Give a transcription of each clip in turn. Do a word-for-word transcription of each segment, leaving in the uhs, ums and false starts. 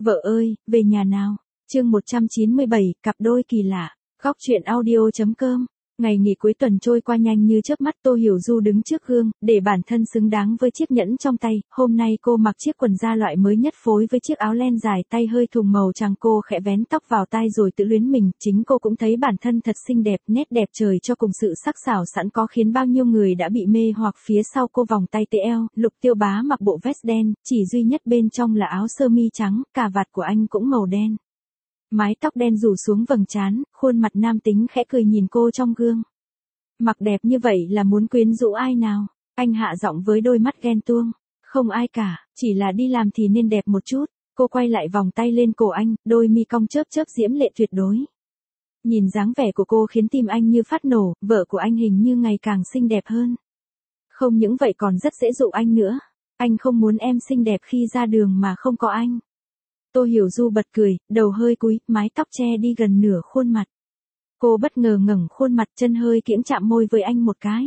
Vợ ơi, về nhà nào. Chương một trăm chín mươi bảy, cặp đôi kỳ lạ. Góc truyện audio.com. Ngày nghỉ cuối tuần trôi qua nhanh như chớp mắt. Tô Hiểu Du đứng trước gương, để bản thân xứng đáng với chiếc nhẫn trong tay. Hôm nay cô mặc chiếc quần da loại mới nhất phối với chiếc áo len dài tay hơi thùng màu trắng. Cô khẽ vén tóc vào tai rồi tự luyến mình. Chính cô cũng thấy bản thân thật xinh đẹp, nét đẹp trời cho cùng sự sắc sảo sẵn có khiến bao nhiêu người đã bị mê hoặc. Phía sau cô vòng tay tê eo, Lục Tiêu Bá mặc bộ vest đen, chỉ duy nhất bên trong là áo sơ mi trắng, cà vạt của anh cũng màu đen. Mái tóc đen rủ xuống vầng trán, khuôn mặt nam tính khẽ cười nhìn cô trong gương. Mặc đẹp như vậy là muốn quyến rũ ai nào? Anh hạ giọng với đôi mắt ghen tuông. Không ai cả, chỉ là đi làm thì nên đẹp một chút. Cô quay lại vòng tay lên cổ anh, đôi mi cong chớp chớp diễm lệ tuyệt đối. Nhìn dáng vẻ của cô khiến tim anh như phát nổ, vợ của anh hình như ngày càng xinh đẹp hơn. Không những vậy còn rất dễ dụ anh nữa. Anh không muốn em xinh đẹp khi ra đường mà không có anh. Tô Hiểu Du bật cười, đầu hơi cúi, mái tóc che đi gần nửa khuôn mặt. Cô bất ngờ ngẩng khuôn mặt, chân hơi kiễng chạm môi với anh một cái.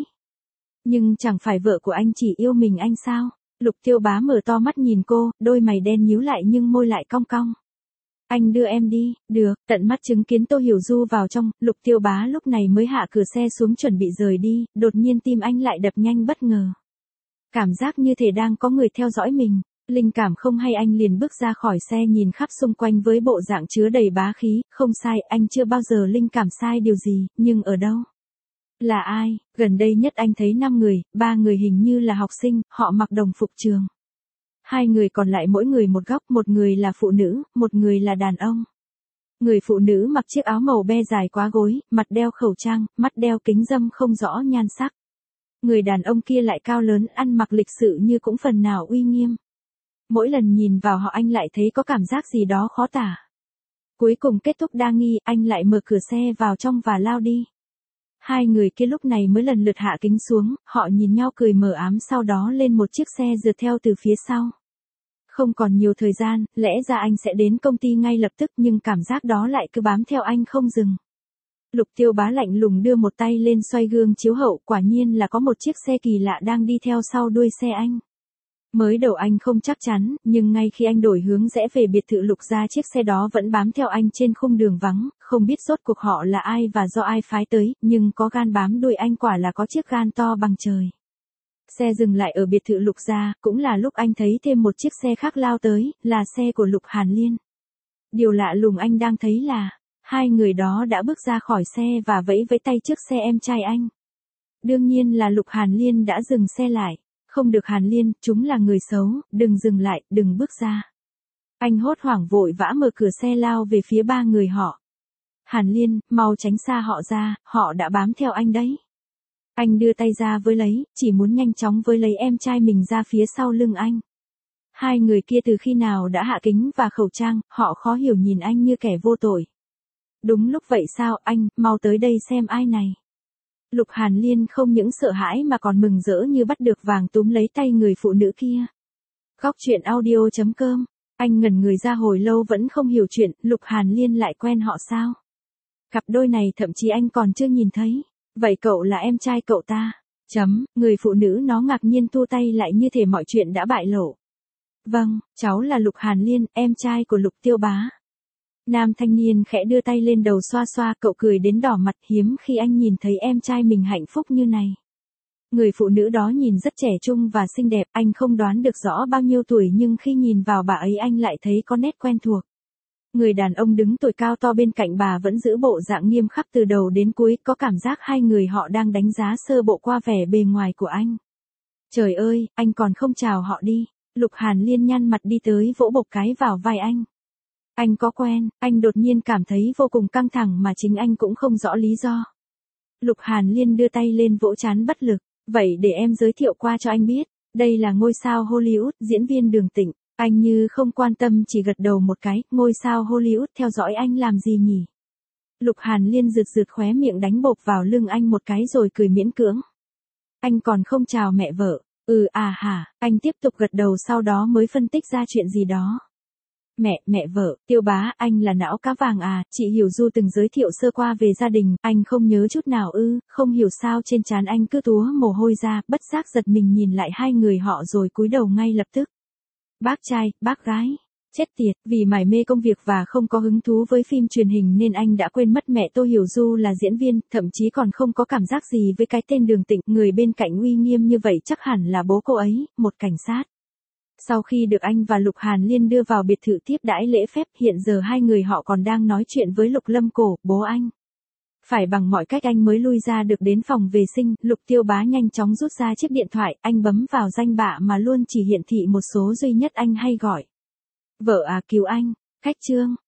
Nhưng chẳng phải vợ của anh chỉ yêu mình anh sao? Lục Tiêu Bá mở to mắt nhìn cô, đôi mày đen nhíu lại nhưng môi lại cong cong. Anh đưa em đi, được. Tận mắt chứng kiến Tô Hiểu Du vào trong, Lục Tiêu Bá lúc này mới hạ cửa xe xuống chuẩn bị rời đi, đột nhiên tim anh lại đập nhanh bất ngờ. Cảm giác như thể đang có người theo dõi mình. Linh cảm không hay anh liền bước ra khỏi xe nhìn khắp xung quanh với bộ dạng chứa đầy bá khí, không sai, anh chưa bao giờ linh cảm sai điều gì, nhưng ở đâu? Là ai? Gần đây nhất anh thấy năm người, ba người hình như là học sinh, họ mặc đồng phục trường. Hai người còn lại mỗi người một góc, một người là phụ nữ, một người là đàn ông. Người phụ nữ mặc chiếc áo màu be dài quá gối, mặt đeo khẩu trang, mắt đeo kính râm không rõ nhan sắc. Người đàn ông kia lại cao lớn, ăn mặc lịch sự như cũng phần nào uy nghiêm. Mỗi lần nhìn vào họ anh lại thấy có cảm giác gì đó khó tả. Cuối cùng kết thúc đa nghi, anh lại mở cửa xe vào trong và lao đi. Hai người kia lúc này mới lần lượt hạ kính xuống, họ nhìn nhau cười mờ ám sau đó lên một chiếc xe rượt theo từ phía sau. Không còn nhiều thời gian, lẽ ra anh sẽ đến công ty ngay lập tức nhưng cảm giác đó lại cứ bám theo anh không dừng. Lục Tiêu Bá lạnh lùng đưa một tay lên xoay gương chiếu hậu, quả nhiên là có một chiếc xe kỳ lạ đang đi theo sau đuôi xe anh. Mới đầu anh không chắc chắn, nhưng ngay khi anh đổi hướng rẽ về biệt thự Lục gia chiếc xe đó vẫn bám theo anh trên khung đường vắng, không biết rốt cuộc họ là ai và do ai phái tới, nhưng có gan bám đuôi anh quả là có chiếc gan to bằng trời. Xe dừng lại ở biệt thự Lục gia, cũng là lúc anh thấy thêm một chiếc xe khác lao tới, là xe của Lục Hàn Liên. Điều lạ lùng anh đang thấy là, hai người đó đã bước ra khỏi xe và vẫy vẫy tay trước xe em trai anh. Đương nhiên là Lục Hàn Liên đã dừng xe lại. Không được Hàn Liên, chúng là người xấu, đừng dừng lại, đừng bước ra. Anh hốt hoảng vội vã mở cửa xe lao về phía ba người họ. Hàn Liên, mau tránh xa họ ra, họ đã bám theo anh đấy. Anh đưa tay ra với lấy, chỉ muốn nhanh chóng với lấy em trai mình ra phía sau lưng anh. Hai người kia từ khi nào đã hạ kính và khẩu trang, họ khó hiểu nhìn anh như kẻ vô tội. Đúng lúc vậy sao, anh, mau tới đây xem ai này. Lục Hàn Liên không những sợ hãi mà còn mừng rỡ như bắt được vàng túm lấy tay người phụ nữ kia. Góc truyện audio.com. Anh ngẩn người ra hồi lâu vẫn không hiểu chuyện, Lục Hàn Liên lại quen họ sao? Cặp đôi này thậm chí anh còn chưa nhìn thấy. Vậy cậu là em trai cậu ta? Chấm, người phụ nữ nó ngạc nhiên thu tay lại như thể mọi chuyện đã bại lộ. Vâng, cháu là Lục Hàn Liên, em trai của Lục Tiêu Bá. Nam thanh niên khẽ đưa tay lên đầu xoa xoa, cậu cười đến đỏ mặt, hiếm khi anh nhìn thấy em trai mình hạnh phúc như này. Người phụ nữ đó nhìn rất trẻ trung và xinh đẹp, anh không đoán được rõ bao nhiêu tuổi nhưng khi nhìn vào bà ấy anh lại thấy có nét quen thuộc. Người đàn ông đứng tuổi cao to bên cạnh bà vẫn giữ bộ dạng nghiêm khắc từ đầu đến cuối, có cảm giác hai người họ đang đánh giá sơ bộ qua vẻ bề ngoài của anh. Trời ơi, anh còn không chào họ đi. Lục Hàn Liên nhăn mặt đi tới vỗ bộc cái vào vai anh. Anh có quen, anh đột nhiên cảm thấy vô cùng căng thẳng mà chính anh cũng không rõ lý do. Lục Hàn Liên đưa tay lên vỗ trán bất lực, vậy để em giới thiệu qua cho anh biết, đây là ngôi sao Hollywood, diễn viên Đường Tịnh. Anh như không quan tâm chỉ gật đầu một cái, ngôi sao Hollywood theo dõi anh làm gì nhỉ? Lục Hàn Liên rượt rượt khóe miệng đánh bộp vào lưng anh một cái rồi cười miễn cưỡng. Anh còn không chào mẹ vợ, ừ à hả, anh tiếp tục gật đầu sau đó mới phân tích ra chuyện gì đó. Mẹ, mẹ vợ, Tiêu Bá, anh là não cá vàng à, chị Hiểu Du từng giới thiệu sơ qua về gia đình, anh không nhớ chút nào ư, không hiểu sao trên trán anh cứ túa mồ hôi ra, bất giác giật mình nhìn lại hai người họ rồi cúi đầu ngay lập tức. Bác trai, bác gái, Chết tiệt, vì mải mê công việc và không có hứng thú với phim truyền hình nên anh đã quên mất mẹ Tô Hiểu Du là diễn viên, thậm chí còn không có cảm giác gì với cái tên Đường Tịnh, người bên cạnh uy nghiêm như vậy chắc hẳn là bố cô ấy, một cảnh sát. Sau khi được anh và Lục Hàn Liên đưa vào biệt thự tiếp đãi lễ phép, hiện giờ hai người họ còn đang nói chuyện với Lục Lâm Cổ, bố anh. Phải bằng mọi cách anh mới lui ra được đến phòng vệ sinh, Lục Tiêu Bá nhanh chóng rút ra chiếc điện thoại, anh bấm vào danh bạ mà luôn chỉ hiển thị một số duy nhất anh hay gọi. Vợ à, cứu anh, khách Trương.